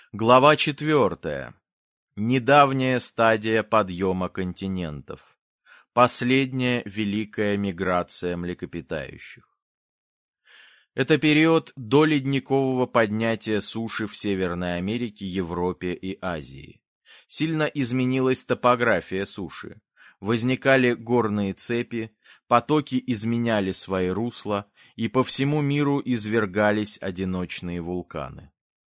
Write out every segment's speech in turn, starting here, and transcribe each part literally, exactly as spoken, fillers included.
Глава четвертая. Недавняя стадия подъема континентов. Последняя великая миграция млекопитающих. Это период до ледникового поднятия суши в Северной Америке, Европе и Азии. Сильно изменилась топография суши. Возникали горные цепи, потоки изменяли свои русла, и по всему миру извергались одиночные вулканы.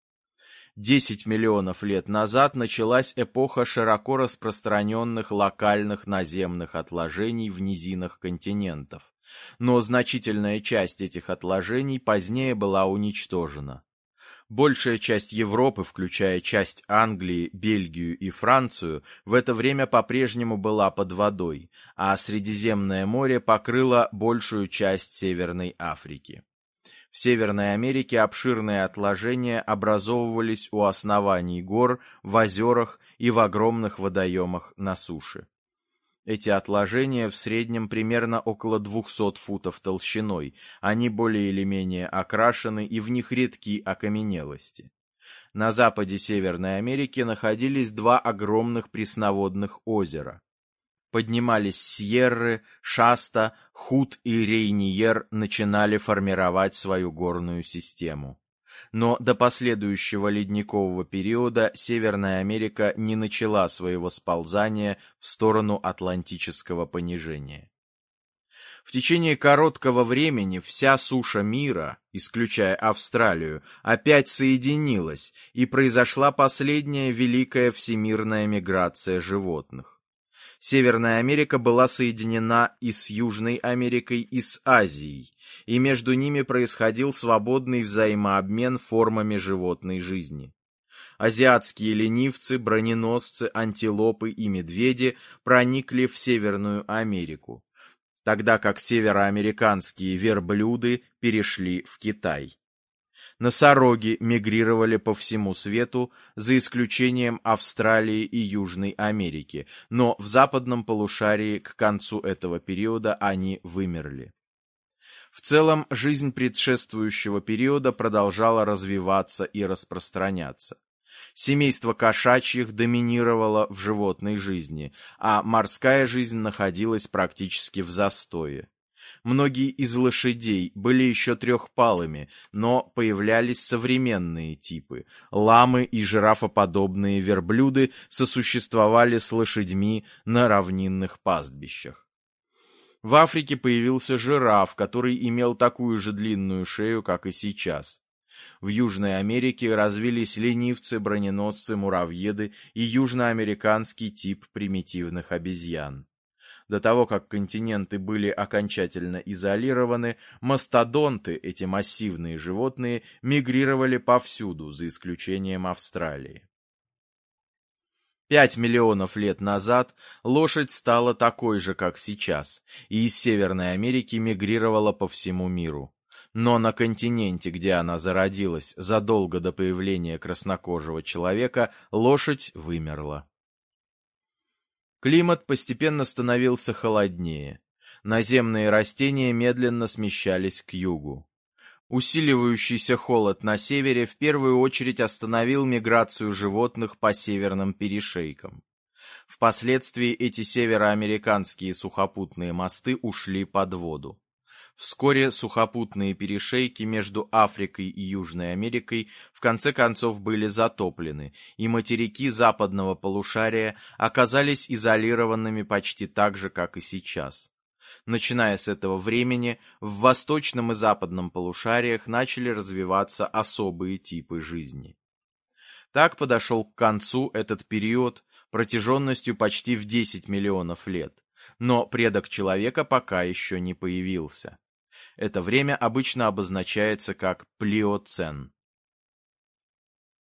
Десять миллионов лет назад началась эпоха широко распространенных локальных наземных отложений в низинах континентов, но значительная часть этих отложений позднее была уничтожена. Большая часть Европы, включая часть Англии, Бельгию и Францию, в это время по-прежнему была под водой, а Средиземное море покрыло большую часть Северной Африки. В Северной Америке обширные отложения образовывались у оснований гор, в озерах и в огромных водоемах на суше. Эти отложения в среднем примерно около двухсот футов толщиной, они более или менее окрашены и в них редки окаменелости. На западе Северной Америки находились два огромных пресноводных озера. Поднимались Сьерры, Шаста, Худ и Рейниер начинали формировать свою горную систему. Но до последующего ледникового периода Северная Америка не начала своего сползания в сторону атлантического понижения. В течение короткого времени вся суша мира, исключая Австралию, опять соединилась, и произошла последняя великая всемирная миграция животных. Северная Америка была соединена и с Южной Америкой, и с Азией, и между ними происходил свободный взаимообмен формами животной жизни. Азиатские ленивцы, броненосцы, антилопы и медведи проникли в Северную Америку, тогда как североамериканские верблюды перешли в Китай. Носороги мигрировали по всему свету, за исключением Австралии и Южной Америки, но в западном полушарии к концу этого периода они вымерли. В целом, жизнь предшествующего периода продолжала развиваться и распространяться. Семейство кошачьих доминировало в животной жизни, а морская жизнь находилась практически в застое. Многие из лошадей были еще трехпалыми, но появлялись современные типы. Ламы и жирафоподобные верблюды сосуществовали с лошадьми на равнинных пастбищах. В Африке появился жираф, который имел такую же длинную шею, как и сейчас. В Южной Америке развились ленивцы, броненосцы, муравьеды и южноамериканский тип примитивных обезьян. До того, как континенты были окончательно изолированы, мастодонты, эти массивные животные, мигрировали повсюду, за исключением Австралии. Пять миллионов лет назад лошадь стала такой же, как сейчас, и из Северной Америки мигрировала по всему миру. Но на континенте, где она зародилась задолго до появления краснокожего человека, лошадь вымерла. Климат постепенно становился холоднее. Наземные растения медленно смещались к югу. Усиливающийся холод на севере в первую очередь остановил миграцию животных по северным перешейкам. Впоследствии эти североамериканские сухопутные мосты ушли под воду. Вскоре сухопутные перешейки между Африкой и Южной Америкой в конце концов были затоплены, и материки западного полушария оказались изолированными почти так же, как и сейчас. Начиная с этого времени, в восточном и западном полушариях начали развиваться особые типы жизни. Так подошел к концу этот период протяженностью почти в десять миллионов лет, но предок человека пока еще не появился. Это время обычно обозначается как плиоцен.